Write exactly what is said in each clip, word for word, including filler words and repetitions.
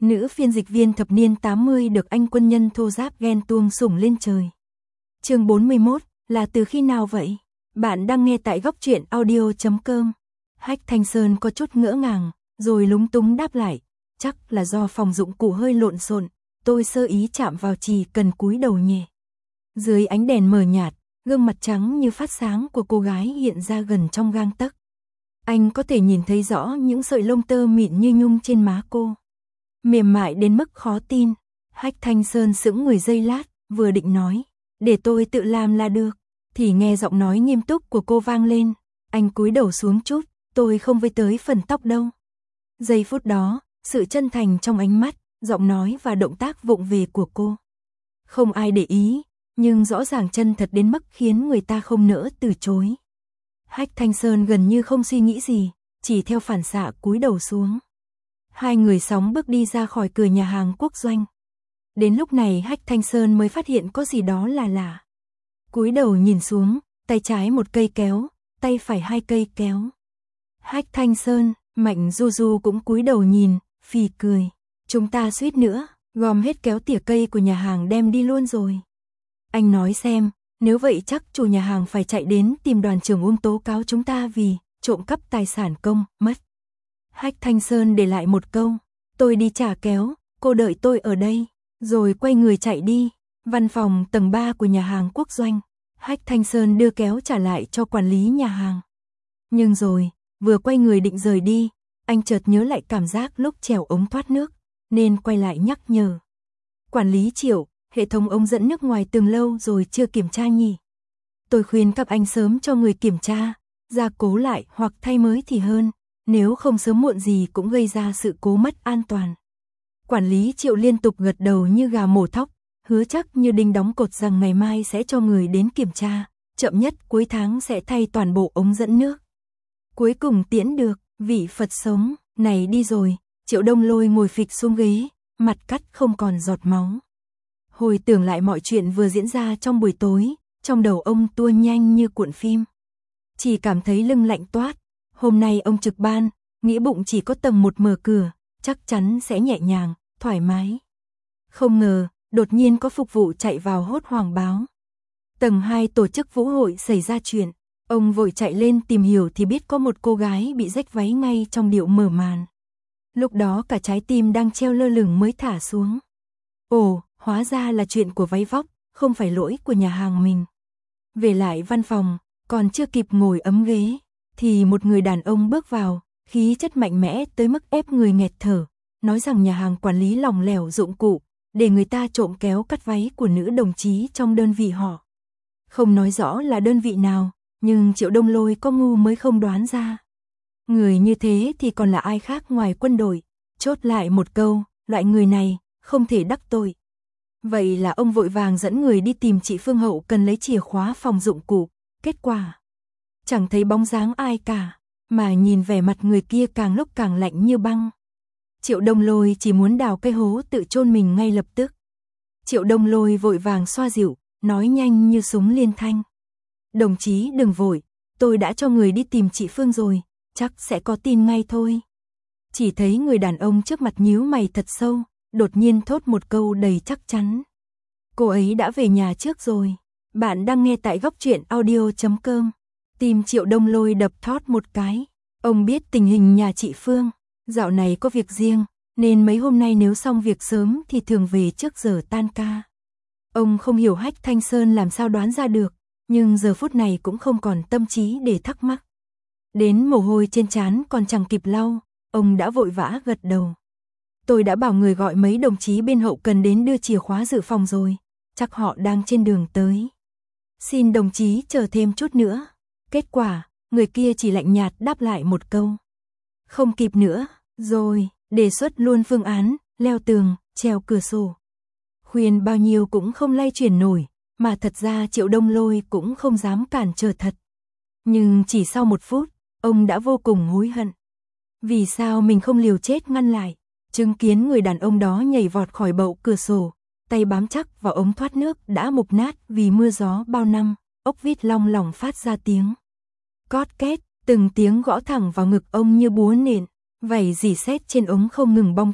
Nữ phiên dịch viên thập niên tám mươi được anh quân nhân thô giáp ghen tuông sủng lên trời. Chương bốn mươi mốt, là từ khi nào vậy? Bạn đang nghe tại góc truyện audio chấm com. Hách Thanh Sơn có chút ngỡ ngàng, rồi lúng túng đáp lại, chắc là do phòng dụng cụ hơi lộn xộn, tôi sơ ý chạm vào chỉ cần cúi đầu nhẹ. Dưới ánh đèn mờ nhạt, gương mặt trắng như phát sáng của cô gái hiện ra gần trong gang tấc. Anh có thể nhìn thấy rõ những sợi lông tơ mịn như nhung trên má cô. Mềm mại đến mức khó tin. Hách Thanh Sơn sững người giây lát, vừa định nói, để tôi tự làm là được, thì nghe giọng nói nghiêm túc của cô vang lên. Anh cúi đầu xuống chút, tôi không với tới phần tóc đâu. Giây phút đó, sự chân thành trong ánh mắt, giọng nói và động tác vụng về của cô. Không ai để ý, nhưng rõ ràng chân thật đến mức khiến người ta không nỡ từ chối. Hách Thanh Sơn gần như không suy nghĩ gì, chỉ theo phản xạ cúi đầu xuống. Hai người sóng bước đi ra khỏi cửa nhà hàng Quốc Doanh. Đến lúc này Hách Thanh Sơn mới phát hiện có gì đó là lạ. Cúi đầu nhìn xuống, tay trái một cây kéo, tay phải hai cây kéo. Hách Thanh Sơn, Mạnh Du Du cũng cúi đầu nhìn, phì cười. Chúng ta suýt nữa, gom hết kéo tỉa cây của nhà hàng đem đi luôn rồi. Anh nói xem, nếu vậy chắc chủ nhà hàng phải chạy đến tìm đoàn trưởng Uông tố cáo chúng ta vì trộm cắp tài sản công, mất. Hách Thanh Sơn để lại một câu, tôi đi trả kéo, cô đợi tôi ở đây, rồi quay người chạy đi. Văn phòng tầng ba của nhà hàng Quốc Doanh, Hách Thanh Sơn đưa kéo trả lại cho quản lý nhà hàng. Nhưng rồi, vừa quay người định rời đi, anh chợt nhớ lại cảm giác lúc trèo ống thoát nước, nên quay lại nhắc nhở. Quản lý Triệu, hệ thống ống dẫn nước ngoài tường lâu rồi chưa kiểm tra nhỉ? Tôi khuyên các anh sớm cho người kiểm tra, gia cố lại hoặc thay mới thì hơn, nếu không sớm muộn gì cũng gây ra sự cố mất an toàn. Quản lý Triệu liên tục gật đầu như gà mổ thóc, hứa chắc như đinh đóng cột rằng ngày mai sẽ cho người đến kiểm tra, chậm nhất cuối tháng sẽ thay toàn bộ ống dẫn nước. Cuối cùng tiễn được, vị Phật sống, này đi rồi. Triệu Đông Lôi ngồi phịch xuống ghế, mặt cắt không còn giọt máu. Hồi tưởng lại mọi chuyện vừa diễn ra trong buổi tối, trong đầu ông tua nhanh như cuộn phim. Chỉ cảm thấy lưng lạnh toát, hôm nay ông trực ban, nghĩ bụng chỉ có tầng một mở cửa, chắc chắn sẽ nhẹ nhàng, thoải mái. Không ngờ, đột nhiên có phục vụ chạy vào hốt hoảng báo. Tầng hai tổ chức vũ hội xảy ra chuyện, ông vội chạy lên tìm hiểu thì biết có một cô gái bị rách váy ngay trong điệu mở màn. Lúc đó cả trái tim đang treo lơ lửng mới thả xuống. Ồ, hóa ra là chuyện của váy vóc, không phải lỗi của nhà hàng mình. Về lại văn phòng, còn chưa kịp ngồi ấm ghế, thì một người đàn ông bước vào, khí chất mạnh mẽ tới mức ép người nghẹt thở, nói rằng nhà hàng quản lý lỏng lẻo dụng cụ, để người ta trộm kéo cắt váy của nữ đồng chí trong đơn vị họ. Không nói rõ là đơn vị nào, nhưng Triệu Đông Lôi có ngu mới không đoán ra. Người như thế thì còn là ai khác ngoài quân đội, chốt lại một câu, loại người này, không thể đắc tội. Vậy là ông vội vàng dẫn người đi tìm chị Phương Hậu cần lấy chìa khóa phòng dụng cụ, kết quả chẳng thấy bóng dáng ai cả, mà nhìn vẻ mặt người kia càng lúc càng lạnh như băng. Triệu Đông Lôi chỉ muốn đào cây hố tự chôn mình ngay lập tức. Triệu Đông Lôi vội vàng xoa dịu, nói nhanh như súng liên thanh. Đồng chí đừng vội, tôi đã cho người đi tìm chị Phương rồi, chắc sẽ có tin ngay thôi. Chỉ thấy người đàn ông trước mặt nhíu mày thật sâu, đột nhiên thốt một câu đầy chắc chắn. Cô ấy đã về nhà trước rồi. Bạn đang nghe tại góc truyện audio chấm com. Tim Triệu Đông Lôi đập thót một cái. Ông biết tình hình nhà chị Phương, dạo này có việc riêng, nên mấy hôm nay nếu xong việc sớm thì thường về trước giờ tan ca. Ông không hiểu Hách Thanh Sơn làm sao đoán ra được, nhưng giờ phút này cũng không còn tâm trí để thắc mắc. Đến mồ hôi trên trán còn chẳng kịp lau, ông đã vội vã gật đầu. Tôi đã bảo người gọi mấy đồng chí bên hậu cần đến đưa chìa khóa dự phòng rồi, chắc họ đang trên đường tới. Xin đồng chí chờ thêm chút nữa. Kết quả, người kia chỉ lạnh nhạt đáp lại một câu. Không kịp nữa, rồi, đề xuất luôn phương án, leo tường, treo cửa sổ. Khuyên bao nhiêu cũng không lay chuyển nổi, mà thật ra Triệu Đông Lôi cũng không dám cản trở thật. Nhưng chỉ sau một phút, ông đã vô cùng hối hận. Vì sao mình không liều chết ngăn lại, chứng kiến người đàn ông đó nhảy vọt khỏi bậu cửa sổ, tay bám chắc vào ống thoát nước đã mục nát vì mưa gió bao năm, ốc vít long lỏng phát ra tiếng. Cót két, từng tiếng gõ thẳng vào ngực ông như búa nện, vảy rỉ sét trên ống không ngừng bong chóc,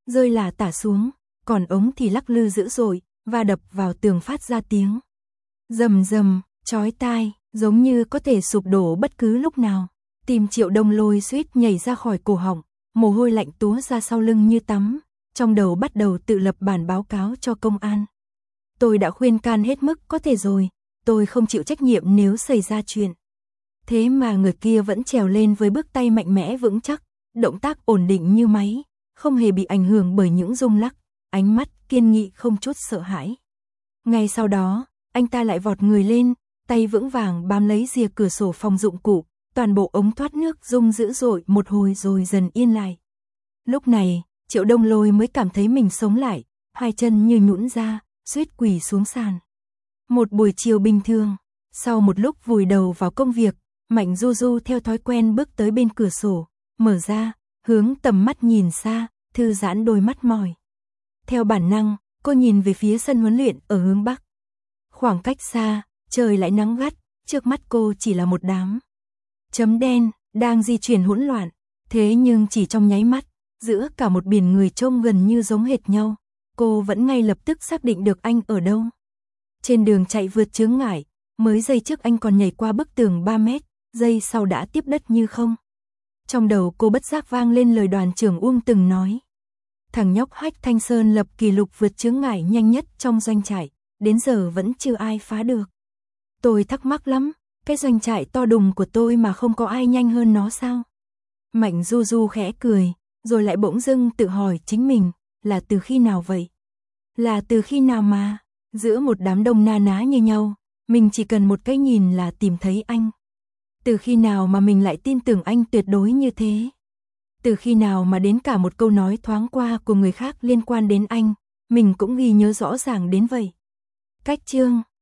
rơi lả tả xuống, còn ống thì lắc lư dữ dội, và đập vào tường phát ra tiếng rầm rầm, chói tai, giống như có thể sụp đổ bất cứ lúc nào. Tim Triệu Đông Lôi suýt nhảy ra khỏi cổ họng, mồ hôi lạnh túa ra sau lưng như tắm, trong đầu bắt đầu tự lập bản báo cáo cho công an. Tôi đã khuyên can hết mức có thể rồi, tôi không chịu trách nhiệm nếu xảy ra chuyện. Thế mà người kia vẫn trèo lên với bước tay mạnh mẽ vững chắc, động tác ổn định như máy, không hề bị ảnh hưởng bởi những rung lắc, ánh mắt kiên nghị không chút sợ hãi. Ngay sau đó, anh ta lại vọt người lên, tay vững vàng bám lấy rìa cửa sổ phòng dụng cụ, toàn bộ ống thoát nước rung dữ dội một hồi rồi dần yên lại. Lúc này, Triệu Đông Lôi mới cảm thấy mình sống lại, hai chân như nhũn ra, suýt quỳ xuống sàn. Một buổi chiều bình thường, sau một lúc vùi đầu vào công việc, Mạnh Du Du theo thói quen bước tới bên cửa sổ, mở ra, hướng tầm mắt nhìn xa, thư giãn đôi mắt mỏi. Theo bản năng, cô nhìn về phía sân huấn luyện ở hướng bắc. Khoảng cách xa, trời lại nắng gắt, trước mắt cô chỉ là một đám chấm đen, đang di chuyển hỗn loạn. Thế nhưng chỉ trong nháy mắt, giữa cả một biển người trông gần như giống hệt nhau, cô vẫn ngay lập tức xác định được anh ở đâu. Trên đường chạy vượt chướng ngại, mới giây trước anh còn nhảy qua bức tường ba mét, giây sau đã tiếp đất như không. Trong đầu cô bất giác vang lên lời đoàn trưởng Uông từng nói. Thằng nhóc Hách Thanh Sơn lập kỷ lục vượt chướng ngại nhanh nhất trong doanh trại, đến giờ vẫn chưa ai phá được. Tôi thắc mắc lắm, cái doanh trại to đùng của tôi mà không có ai nhanh hơn nó sao? Mạnh Du Du khẽ cười, rồi lại bỗng dưng tự hỏi chính mình, là từ khi nào vậy? Là từ khi nào mà, giữa một đám đông na ná như nhau, mình chỉ cần một cái nhìn là tìm thấy anh. Từ khi nào mà mình lại tin tưởng anh tuyệt đối như thế? Từ khi nào mà đến cả một câu nói thoáng qua của người khác liên quan đến anh, mình cũng ghi nhớ rõ ràng đến vậy? Cách chương